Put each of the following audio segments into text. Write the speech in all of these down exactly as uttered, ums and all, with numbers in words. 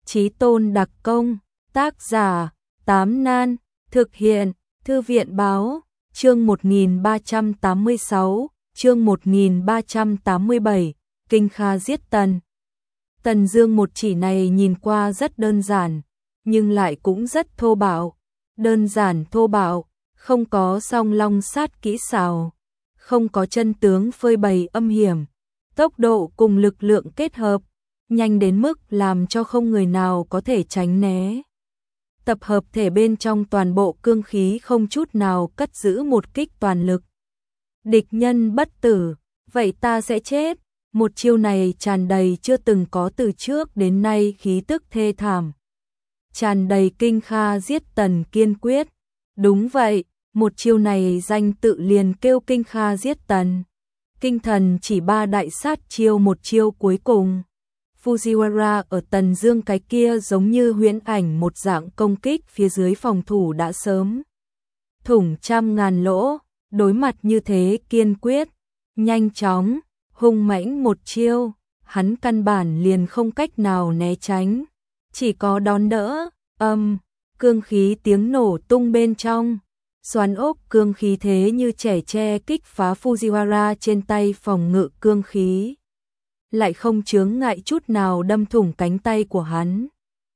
Chí tôn đặc công, tác giả, Tám Nan, thực hiện, Thư viện báo, chương một nghìn ba trăm tám mươi sáu, chương một nghìn ba trăm tám mươi bảy, Kinh Kha giết Tần. Tần Dương một chỉ này nhìn qua rất đơn giản, nhưng lại cũng rất thô bạo. Đơn giản thô bạo, không có song long sát kỹ xảo, không có chân tướng phơi bày âm hiểm, tốc độ cùng lực lượng kết hợp, nhanh đến mức làm cho không người nào có thể tránh né. Tập hợp thể bên trong toàn bộ cương khí không chút nào cất giữ một kích toàn lực. Địch nhân bất tử, vậy ta sẽ chết. Một chiêu này tràn đầy chưa từng có từ trước đến nay khí tức thê thảm. Tràn đầy Kinh Kha giết Tần kiên quyết. Đúng vậy, một chiêu này danh tự liền kêu Kinh Kha giết Tần. Kinh thần chỉ ba đại sát chiêu một chiêu cuối cùng. Fujiwara ở Tần Dương cái kia giống như huyễn ảnh một dạng công kích phía dưới phòng thủ đã sớm thủng trăm ngàn lỗ, đối mặt như thế kiên quyết, nhanh chóng, hung mãnh một chiêu, hắn căn bản liền không cách nào né tránh, chỉ có đón đỡ. Âm, cương khí tiếng nổ tung bên trong, xoắn ốc cương khí thế như trẻ tre kích phá Fujiwara trên tay phòng ngự cương khí, lại không chướng ngại chút nào đâm thủng cánh tay của hắn.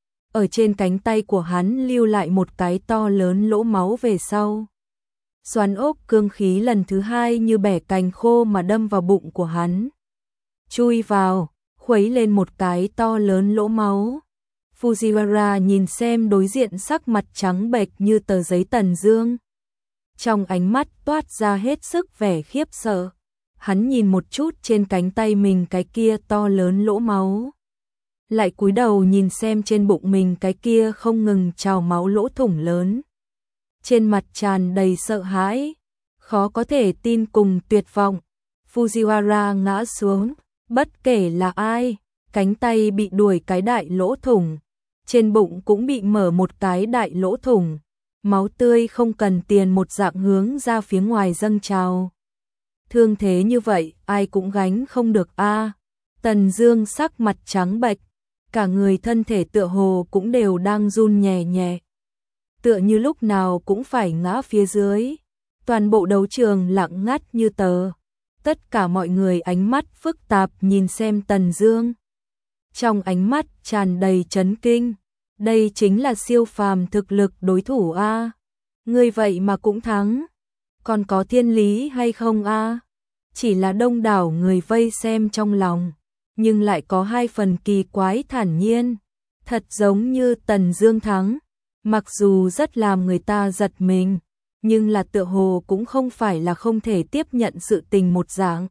Ở trên cánh tay của hắn lưu lại một cái to lớn lỗ máu về sau. Xoắn ốc cương khí lần thứ hai như bẻ cành khô mà đâm vào bụng của hắn. Chui vào, khuấy lên một cái to lớn lỗ máu. Fujiwara nhìn xem đối diện sắc mặt trắng bệch như tờ giấy Tần Dương. Trong ánh mắt toát ra hết sức vẻ khiếp sợ. Hắn nhìn một chút trên cánh tay mình cái kia to lớn lỗ máu. Lại cúi đầu nhìn xem trên bụng mình cái kia không ngừng trào máu lỗ thủng lớn. Trên mặt tràn đầy sợ hãi, khó có thể tin cùng tuyệt vọng. Fujiwara ngã xuống, bất kể là ai, cánh tay bị đuổi cái đại lỗ thủng, trên bụng cũng bị mở một cái đại lỗ thủng, máu tươi không cần tiền một dạng hướng ra phía ngoài dâng trào. Thương thế như vậy, ai cũng gánh không được a. À. Tần Dương sắc mặt trắng bệch, cả người thân thể tựa hồ cũng đều đang run nhẹ nhẹ. Tựa như lúc nào cũng phải ngã phía dưới. Toàn bộ đấu trường lặng ngắt như tờ. Tất cả mọi người ánh mắt phức tạp nhìn xem Tần Dương. Trong ánh mắt tràn đầy chấn kinh. Đây chính là siêu phàm thực lực đối thủ a. À. Ngươi vậy mà cũng thắng. Còn có thiên lý hay không a? À? Chỉ là đông đảo người vây xem trong lòng, nhưng lại có hai phần kỳ quái thản nhiên, thật giống như Tần Dương thắng, mặc dù rất làm người ta giật mình, nhưng là tựa hồ cũng không phải là không thể tiếp nhận sự tình một dạng.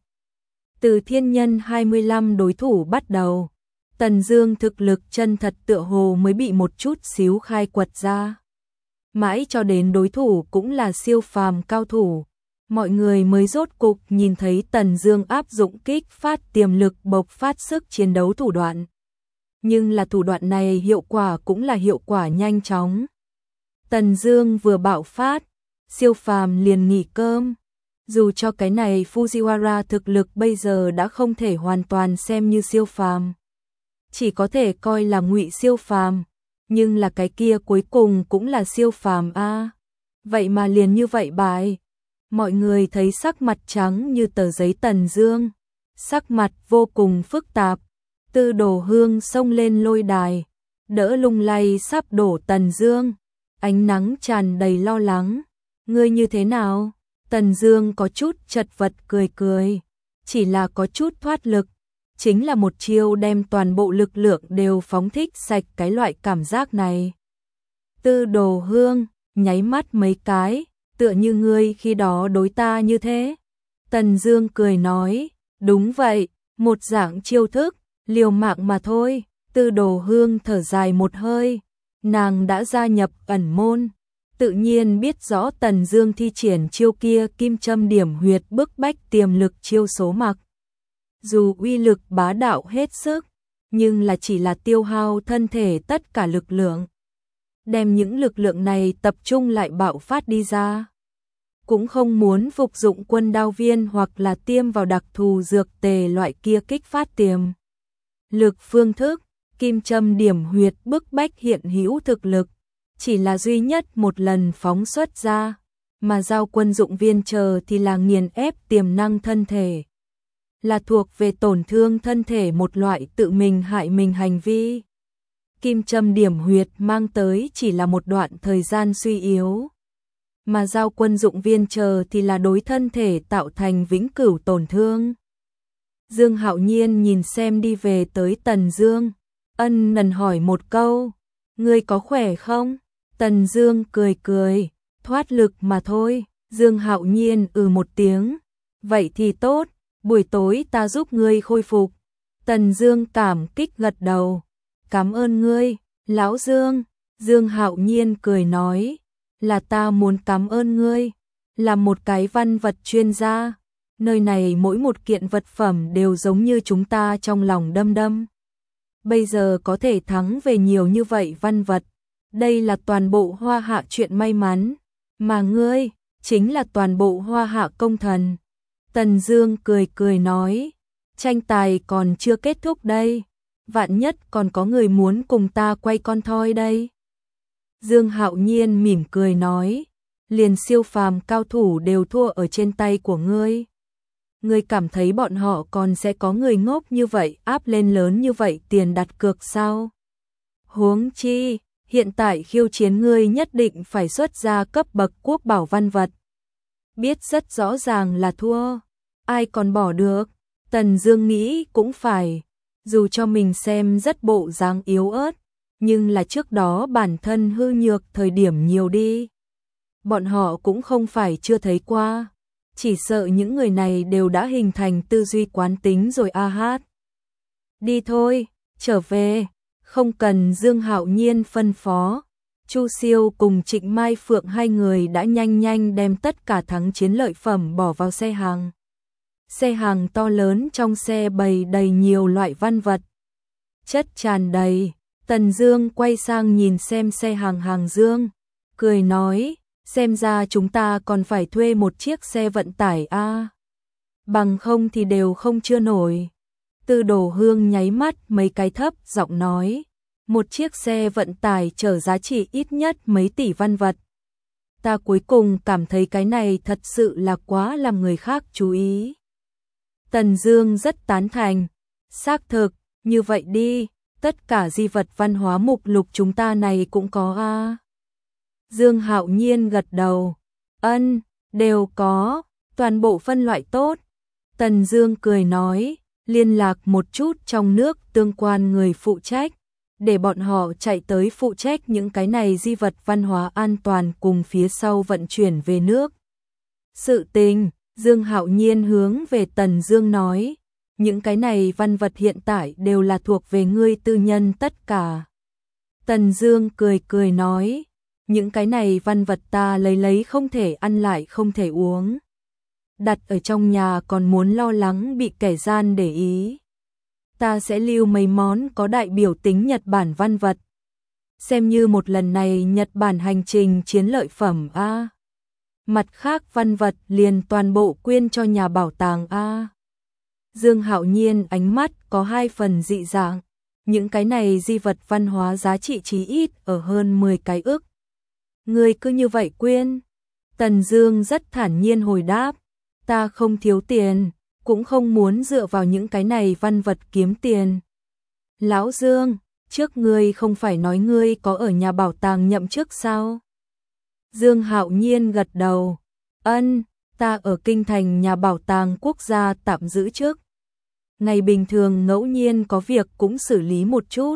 Từ thiên nhân hai mươi lăm đối thủ bắt đầu, Tần Dương thực lực chân thật tựa hồ mới bị một chút xíu khai quật ra. Mãi cho đến đối thủ cũng là siêu phàm cao thủ, mọi người mới rốt cục nhìn thấy Tần Dương áp dụng kích phát tiềm lực bộc phát sức chiến đấu thủ đoạn. Nhưng là thủ đoạn này hiệu quả cũng là hiệu quả nhanh chóng. Tần Dương vừa bạo phát, siêu phàm liền nghỉ cơm. Dù cho cái này Fujiwara thực lực bây giờ đã không thể hoàn toàn xem như siêu phàm, chỉ có thể coi là ngụy siêu phàm, nhưng là cái kia cuối cùng cũng là siêu phàm a. À. Vậy mà liền như vậy bại. Mọi người thấy sắc mặt trắng như tờ giấy Tần Dương, sắc mặt vô cùng phức tạp. Tư Đồ Hương xông lên lôi đài, đỡ lung lay sắp đổ Tần Dương, ánh nắng tràn đầy lo lắng. Ngươi như thế nào? Tần Dương có chút chật vật cười cười, chỉ là có chút thoát lực, chính là một chiêu đem toàn bộ lực lượng đều phóng thích sạch cái loại cảm giác này. Tư Đồ Hương nháy mắt mấy cái, tựa như ngươi khi đó đối ta như thế. Tần Dương cười nói, đúng vậy, một dạng chiêu thức, liều mạng mà thôi. Tư Đồ Hương thở dài một hơi, nàng đã gia nhập ẩn môn, tự nhiên biết rõ Tần Dương thi triển chiêu kia kim châm điểm huyệt bức bách tiềm lực chiêu số mặc. Dù uy lực bá đạo hết sức, nhưng là chỉ là tiêu hao thân thể tất cả lực lượng. Đem những lực lượng này tập trung lại bạo phát đi ra. Cũng không muốn phục dụng quân đao viên hoặc là tiêm vào đặc thù dược tề loại kia kích phát tiềm lực phương thức. kim châm điểm huyệt bức bách hiện hữu thực lực, chỉ là duy nhất một lần phóng xuất ra, mà giao quân dụng viên chờ thì là nghiền ép tiềm năng thân thể. Là thuộc về tổn thương thân thể một loại tự mình hại mình hành vi. Kim châm điểm huyệt mang tới chỉ là một đoạn thời gian suy yếu, mà giao quân dụng viên chờ thì là đối thân thể tạo thành vĩnh cửu tổn thương. Dương Hạo Nhiên nhìn xem đi về tới Tần Dương, ân nần hỏi một câu, ngươi có khỏe không? Tần Dương cười cười, thoát lực mà thôi. Dương Hạo Nhiên ừ một tiếng, vậy thì tốt, buổi tối ta giúp ngươi khôi phục. Tần Dương cảm kích gật đầu, cảm ơn ngươi, lão Dương. Dương Hạo Nhiên cười nói, là ta muốn cảm ơn ngươi, là một cái văn vật chuyên gia. Nơi này mỗi một kiện vật phẩm đều giống như chúng ta trong lòng đâm đâm. Bây giờ có thể thắng về nhiều như vậy văn vật, đây là toàn bộ Hoa Hạ chuyện may mắn, mà ngươi chính là toàn bộ Hoa Hạ công thần. Tần Dương cười cười nói, tranh tài còn chưa kết thúc đây, vạn nhất còn có người muốn cùng ta quay con thoi đây. Dương Hạo Nhiên mỉm cười nói, liền siêu phàm cao thủ đều thua ở trên tay của ngươi. Ngươi cảm thấy bọn họ còn sẽ có người ngốc như vậy áp lên lớn như vậy tiền đặt cược sao? Huống chi, hiện tại khiêu chiến ngươi nhất định phải xuất ra cấp bậc quốc bảo văn vật. Biết rất rõ ràng là thua, ai còn bỏ được? Tần Dương nghĩ cũng phải, dù cho mình xem rất bộ dáng yếu ớt, nhưng là trước đó bản thân hư nhược thời điểm nhiều đi. Bọn họ cũng không phải chưa thấy qua, chỉ sợ những người này đều đã hình thành tư duy quán tính rồi a hát. Đi thôi, trở về, không cần. Dương Hạo Nhiên phân phó. Chu Siêu cùng Trịnh Mai Phượng hai người đã nhanh nhanh đem tất cả thắng chiến lợi phẩm bỏ vào xe hàng. Xe hàng to lớn, trong xe bày đầy nhiều loại văn vật, chất tràn đầy. Tần Dương quay sang nhìn xem xe hàng hàng Dương, cười nói, xem ra chúng ta còn phải thuê một chiếc xe vận tải a, à. Bằng không thì đều không chưa nổi. Tư Đồ Hương nháy mắt mấy cái thấp giọng nói, một chiếc xe vận tải chở giá trị ít nhất mấy tỷ văn vật. Ta cuối cùng cảm thấy cái này thật sự là quá làm người khác chú ý. Tần Dương rất tán thành, xác thực, như vậy đi, tất cả di vật văn hóa mục lục chúng ta này cũng có a. À. Dương Hạo Nhiên gật đầu, ân, đều có, toàn bộ phân loại tốt. Tần Dương cười nói, liên lạc một chút trong nước tương quan người phụ trách, để bọn họ chạy tới phụ trách những cái này di vật văn hóa an toàn cùng phía sau vận chuyển về nước. Sự tình, Dương Hạo Nhiên hướng về Tần Dương nói, những cái này văn vật hiện tại đều là thuộc về ngươi tư nhân tất cả. Tần Dương cười cười nói, những cái này văn vật ta lấy lấy không thể ăn lại không thể uống. Đặt ở trong nhà còn muốn lo lắng bị kẻ gian để ý. Ta sẽ lưu mấy món có đại biểu tính Nhật Bản văn vật, xem như một lần này Nhật Bản hành trình chiến lợi phẩm a. À. Mặt khác văn vật liền toàn bộ quyên cho nhà bảo tàng a. À. Dương Hạo Nhiên ánh mắt có hai phần dị dạng, những cái này di vật văn hóa giá trị chí ít ở hơn mười cái ức. Ngươi cứ như vậy quyên? Tần Dương rất thản nhiên hồi đáp, ta không thiếu tiền, cũng không muốn dựa vào những cái này văn vật kiếm tiền. Lão Dương, trước ngươi không phải nói ngươi có ở nhà bảo tàng nhậm chức sao? Dương Hạo Nhiên gật đầu, ân, ta ở kinh thành nhà bảo tàng quốc gia tạm giữ chức. Ngày bình thường ngẫu nhiên có việc cũng xử lý một chút.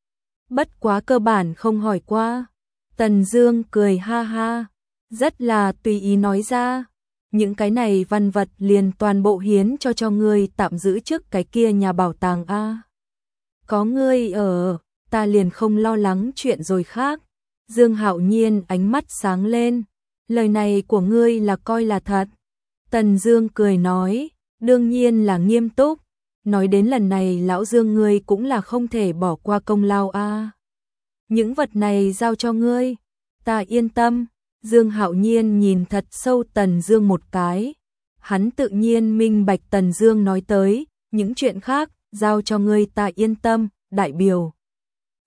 Bất quá cơ bản không hỏi qua. Tần Dương cười ha ha, rất là tùy ý nói ra, những cái này văn vật liền toàn bộ hiến cho cho ngươi tạm giữ trước cái kia nhà bảo tàng a. Có ngươi ở, ta liền không lo lắng chuyện rồi khác. Dương Hạo Nhiên ánh mắt sáng lên, lời này của ngươi là coi là thật. Tần Dương cười nói, đương nhiên là nghiêm túc, nói đến lần này lão Dương ngươi cũng là không thể bỏ qua công lao a. Những vật này giao cho ngươi, ta yên tâm. Dương Hạo Nhiên nhìn thật sâu Tần Dương một cái, hắn tự nhiên minh bạch Tần Dương nói tới, những chuyện khác giao cho ngươi ta yên tâm, đại biểu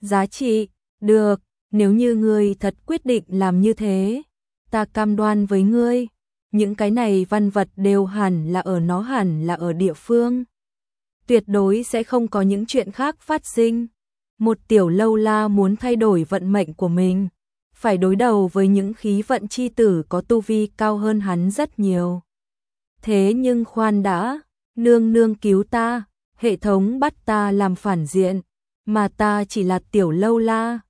giá trị. Được, nếu như ngươi thật quyết định làm như thế, ta cam đoan với ngươi, những cái này văn vật đều hẳn là ở nó hẳn là ở địa phương. Tuyệt đối sẽ không có những chuyện khác phát sinh. Một tiểu lâu la muốn thay đổi vận mệnh của mình, phải đối đầu với những khí vận chi tử có tu vi cao hơn hắn rất nhiều. Thế nhưng khoan đã, nương nương cứu ta, hệ thống bắt ta làm phản diện, mà ta chỉ là tiểu lâu la,